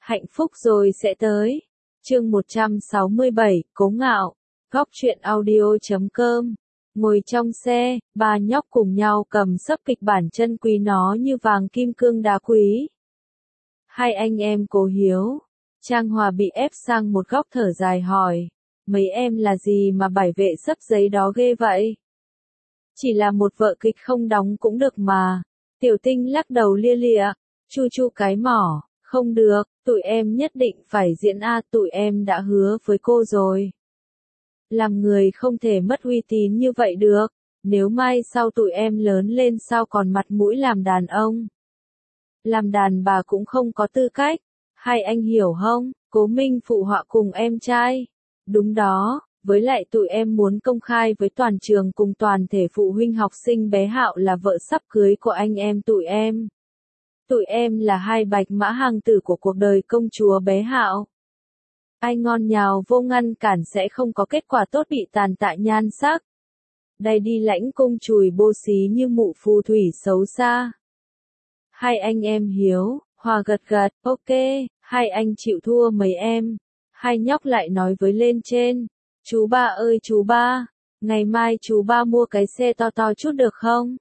Hạnh phúc rồi sẽ tới. Chương 167, Cố Ngạo. Góc truyện audio.com. Ngồi trong xe, ba nhóc cùng nhau cầm sấp kịch bản chân quý nó như vàng kim cương đá quý. Hai anh em Cố Hiếu, Trang Hòa bị ép sang một góc thở dài hỏi, mấy em là gì mà bài vệ sấp giấy đó ghê vậy? Chỉ là một vở kịch không đóng cũng được mà. Tiểu Tinh lắc đầu lia lịa, chu chu cái mỏ, không được, tụi em nhất định phải diễn tụi em đã hứa với cô rồi. Làm người không thể mất uy tín như vậy được, nếu mai sau tụi em lớn lên sao còn mặt mũi làm đàn ông. Làm đàn bà cũng không có tư cách, hai anh hiểu không? Cố Minh phụ họa cùng em trai. Đúng đó, với lại tụi em muốn công khai với toàn trường cùng toàn thể phụ huynh học sinh bé Hạo là vợ sắp cưới của anh em tụi em. Tụi em là hai bạch mã hàng tử của cuộc đời công chúa bé Hạo. Ai ngon nhào vô ngăn cản sẽ không có kết quả tốt, bị tàn tạ nhan sắc. Đây đi lãnh cung chùi bô xí như mụ phù thủy xấu xa. Hai anh em Hiếu, Hòa gật gật, ok, hai anh chịu thua mấy em. Hai nhóc lại nói với lên trên, chú ba ơi chú ba, ngày mai chú ba mua cái xe to to chút được không?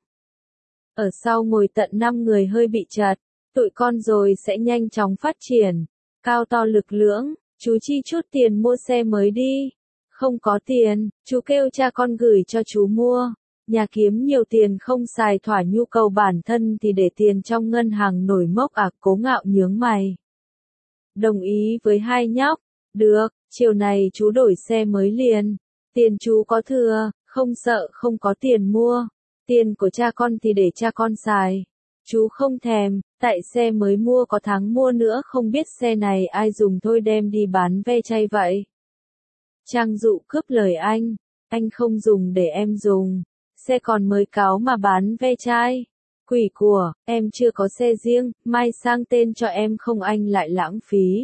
Ở sau ngồi tận 5 người hơi bị chật, tụi con rồi sẽ nhanh chóng phát triển, cao to lực lưỡng, chú chi chút tiền mua xe mới đi. Không có tiền, chú kêu cha con gửi cho chú mua. Nhà kiếm nhiều tiền không xài thỏa nhu cầu bản thân thì để tiền trong ngân hàng nổi mốc Cố Ngạo nhướng mày. Đồng ý với hai nhóc, được, chiều này chú đổi xe mới liền. Tiền chú có thừa, không sợ không có tiền mua. Tiền của cha con thì để cha con xài. Chú không thèm, tại xe mới mua có tháng mua nữa, không biết xe này ai dùng thôi đem đi bán ve chay vậy. Trang Dụ cướp lời anh không dùng để em dùng. Xe còn mới cáo mà bán ve chai. Quỷ của, em chưa có xe riêng, mai sang tên cho em không anh lại lãng phí.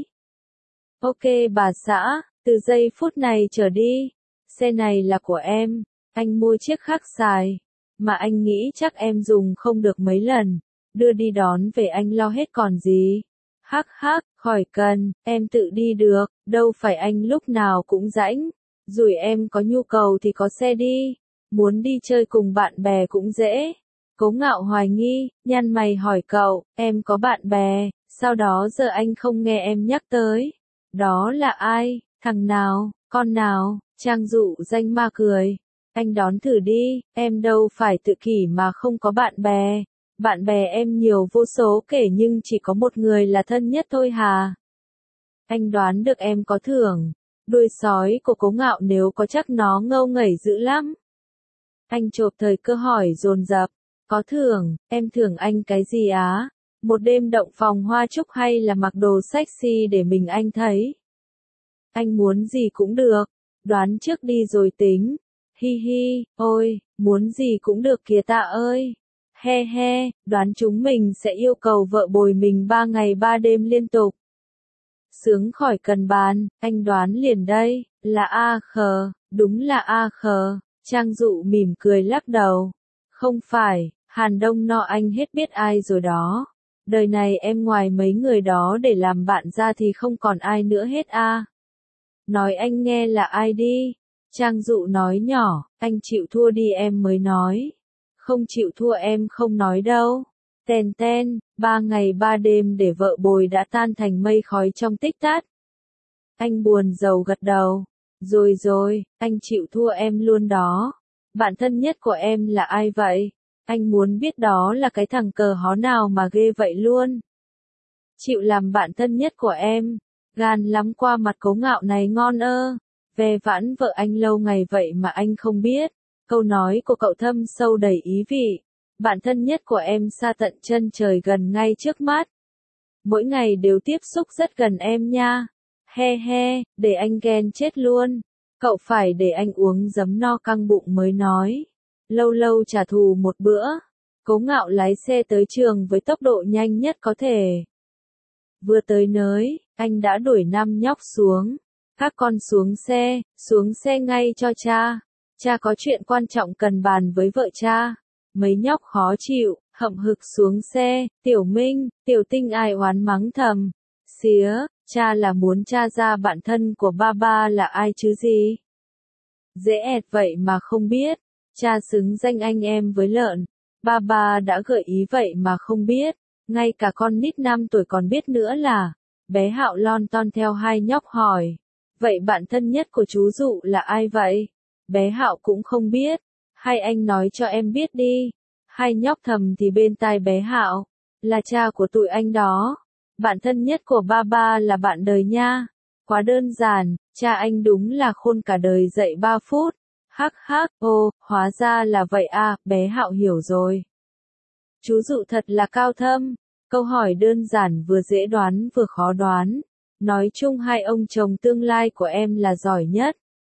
Ok bà xã, từ giây phút này trở đi, xe này là của em, anh mua chiếc khác xài, mà anh nghĩ chắc em dùng không được mấy lần, đưa đi đón về anh lo hết còn gì. Hắc hắc, khỏi cần, em tự đi được, đâu phải anh lúc nào cũng rãnh, rủi em có nhu cầu thì có xe đi. Muốn đi chơi cùng bạn bè cũng dễ. Cố Ngạo hoài nghi, nhăn mày hỏi cậu, em có bạn bè, sau đó giờ anh không nghe em nhắc tới. Đó là ai, thằng nào, con nào? Trang Dụ danh ma cười. Anh đón thử đi, em đâu phải tự kỷ mà không có bạn bè. Bạn bè em nhiều vô số kể nhưng chỉ có một người là thân nhất thôi hà. Anh đoán được em có thưởng. Đuôi sói của Cố Ngạo nếu có chắc nó ngâu ngẩy dữ lắm. Anh chộp thời cơ hỏi dồn dập, có thưởng, em thưởng anh cái gì á? Một đêm động phòng hoa trúc hay là mặc đồ sexy để mình anh thấy? Anh muốn gì cũng được, đoán trước đi rồi tính. Hi hi, ôi, muốn gì cũng được kìa ta ơi. He he, đoán chúng mình sẽ yêu cầu vợ bồi mình 3 ngày 3 đêm liên tục. Sướng khỏi cần bàn, anh đoán liền đây, là A Khờ, đúng là A Khờ. Trang Dụ mỉm cười lắc đầu. Không phải, Hàn Đông No anh hết biết ai rồi đó. Đời này em ngoài mấy người đó để làm bạn ra thì không còn ai nữa hết a. Nói anh nghe là ai đi. Trang Dụ nói nhỏ, anh chịu thua đi em mới nói. Không chịu thua em không nói đâu. Ten ten, 3 ngày 3 đêm để vợ bồi đã tan thành mây khói trong tích tắc. Anh buồn rầu gật đầu. Rồi rồi, anh chịu thua em luôn đó. Bạn thân nhất của em là ai vậy? Anh muốn biết đó là cái thằng cờ hó nào mà ghê vậy luôn. Chịu làm bạn thân nhất của em. Gan lắm qua mặt Cố Ngạo này ngon ơ. Ve vãn vợ anh lâu ngày vậy mà anh không biết. Câu nói của cậu thâm sâu đầy ý vị. Bạn thân nhất của em xa tận chân trời gần ngay trước mắt. Mỗi ngày đều tiếp xúc rất gần em nha. He he, để anh ghen chết luôn. Cậu phải để anh uống giấm no căng bụng mới nói. Lâu lâu trả thù một bữa. Cố Ngạo lái xe tới trường với tốc độ nhanh nhất có thể. Vừa tới nơi, anh đã đuổi 5 nhóc xuống. Các con xuống xe ngay cho cha. Cha có chuyện quan trọng cần bàn với vợ cha. Mấy nhóc khó chịu, hậm hực xuống xe, Tiểu Minh, Tiểu Tinh ai oán mắng thầm. Xía, cha là muốn tra ra bạn thân của ba ba là ai chứ gì? Dễ ẹt vậy mà không biết, cha xứng danh anh em với lợn, ba ba đã gợi ý vậy mà không biết, ngay cả con nít 5 tuổi còn biết nữa là, bé Hạo lon ton theo hai nhóc hỏi, vậy bạn thân nhất của chú Dụ là ai vậy? Bé Hạo cũng không biết, hay anh nói cho em biết đi, hai nhóc thầm thì bên tai bé Hạo, là cha của tụi anh đó, bạn thân nhất của ba ba là bạn đời nha, quá đơn giản, cha anh đúng là khôn cả đời dạy 3 phút. Hắc hắc, ô, hóa ra là vậy à, bé Hạo hiểu rồi. Chú Dụ thật là cao thâm, câu hỏi đơn giản vừa dễ đoán vừa khó đoán. Nói chung hai ông chồng tương lai của em là giỏi nhất.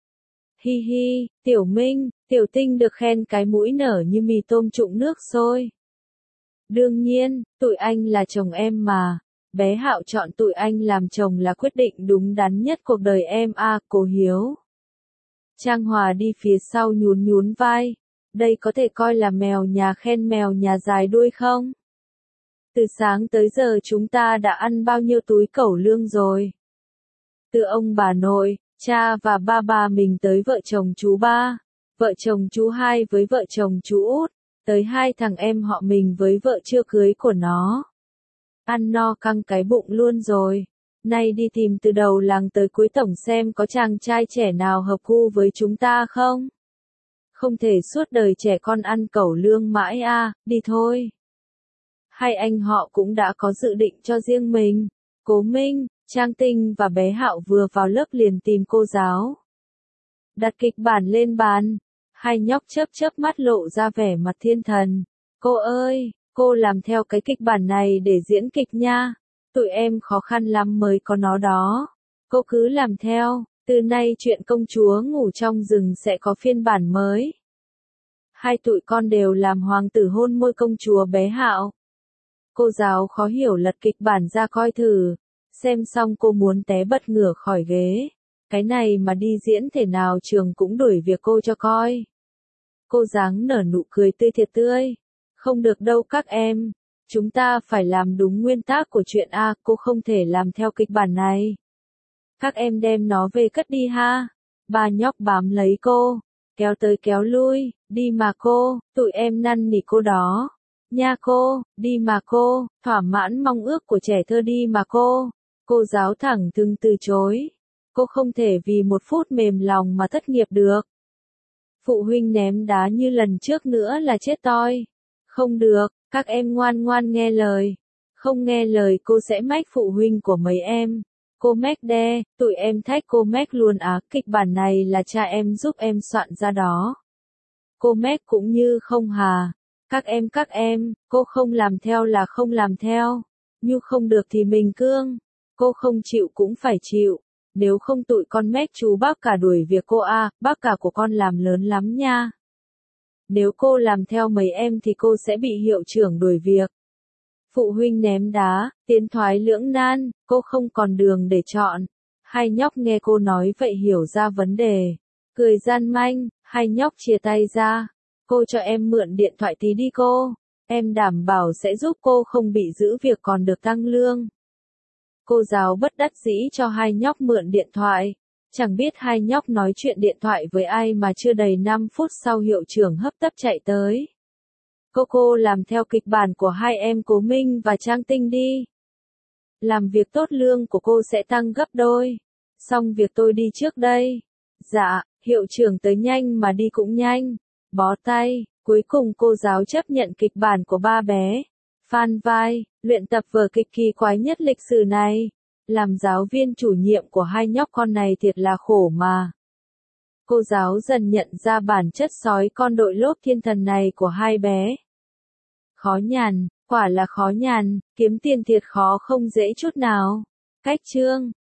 Hi hi, Tiểu Minh, Tiểu Tinh được khen cái mũi nở như mì tôm trụng nước sôi. Đương nhiên, tụi anh là chồng em mà. Bé Hạo chọn tụi anh làm chồng là quyết định đúng đắn nhất cuộc đời em à, cô Hiếu. Trang Hòa đi phía sau nhún nhún vai. Đây có thể coi là mèo nhà khen mèo nhà dài đuôi không? Từ sáng tới giờ chúng ta đã ăn bao nhiêu túi cẩu lương rồi? Từ ông bà nội, cha và ba bà mình tới vợ chồng chú ba, vợ chồng chú hai với vợ chồng chú út, tới hai thằng em họ mình với vợ chưa cưới của nó. Ăn no căng cái bụng luôn rồi. Nay đi tìm từ đầu làng tới cuối tổng xem có chàng trai trẻ nào hợp gu với chúng ta không? Không thể suốt đời trẻ con ăn cẩu lương mãi à, đi thôi. Hai anh họ cũng đã có dự định cho riêng mình. Cố Minh, Trang Tinh và bé Hạo vừa vào lớp liền tìm cô giáo. Đặt kịch bản lên bàn. Hai nhóc chớp chớp mắt lộ ra vẻ mặt thiên thần. Cô ơi, cô làm theo cái kịch bản này để diễn kịch nha. Tụi em khó khăn lắm mới có nó đó. Cô cứ làm theo, từ nay chuyện công chúa ngủ trong rừng sẽ có phiên bản mới. Hai tụi con đều làm hoàng tử hôn môi công chúa bé Hạo. Cô giáo khó hiểu lật kịch bản ra coi thử. Xem xong cô muốn té bật ngửa khỏi ghế. Cái này mà đi diễn thể nào trường cũng đuổi việc cô cho coi. Cô dáng nở nụ cười tươi thiệt tươi. Không được đâu các em. Chúng ta phải làm đúng nguyên tắc của chuyện A, cô không thể làm theo kịch bản này. Các em đem nó về cất đi ha. Ba nhóc bám lấy cô. Kéo tới kéo lui, đi mà cô, tụi em năn nỉ cô đó. Nha cô, đi mà cô, thỏa mãn mong ước của trẻ thơ đi mà cô. Cô giáo thẳng thừng từ chối. Cô không thể vì một phút mềm lòng mà thất nghiệp được. Phụ huynh ném đá như lần trước nữa là chết toi. Không được, các em ngoan ngoan nghe lời. Không nghe lời cô sẽ mách phụ huynh của mấy em. Cô mách đe, tụi em thách cô mách luôn á, kịch bản này là cha em giúp em soạn ra đó. Cô mách cũng như không hà. Các em, cô không làm theo là không làm theo. Như không được thì mình cương. Cô không chịu cũng phải chịu. Nếu không tụi con mách chú bác cả đuổi việc cô à, bác cả của con làm lớn lắm nha. Nếu cô làm theo mấy em thì cô sẽ bị hiệu trưởng đuổi việc. Phụ huynh ném đá, tiến thoái lưỡng nan, cô không còn đường để chọn. Hai nhóc nghe cô nói vậy hiểu ra vấn đề. Cười gian manh, hai nhóc chia tay ra. Cô cho em mượn điện thoại tí đi cô. Em đảm bảo sẽ giúp cô không bị giữ việc còn được tăng lương. Cô giáo bất đắc dĩ cho hai nhóc mượn điện thoại. Chẳng biết hai nhóc nói chuyện điện thoại với ai mà chưa đầy 5 phút sau hiệu trưởng hấp tấp chạy tới. Cô làm theo kịch bản của hai em Cố Minh và Trang Tinh đi. Làm việc tốt lương của cô sẽ tăng gấp đôi. Xong việc tôi đi trước đây. Dạ, hiệu trưởng tới nhanh mà đi cũng nhanh. Bó tay, cuối cùng cô giáo chấp nhận kịch bản của ba bé. Phan vai, luyện tập vở kịch kỳ quái nhất lịch sử này. Làm giáo viên chủ nhiệm của hai nhóc con này thiệt là khổ mà. Cô giáo dần nhận ra bản chất sói con đội lốt thiên thần này của hai bé. Khó nhằn, quả là khó nhằn, kiếm tiền thiệt khó không dễ chút nào. Cách chương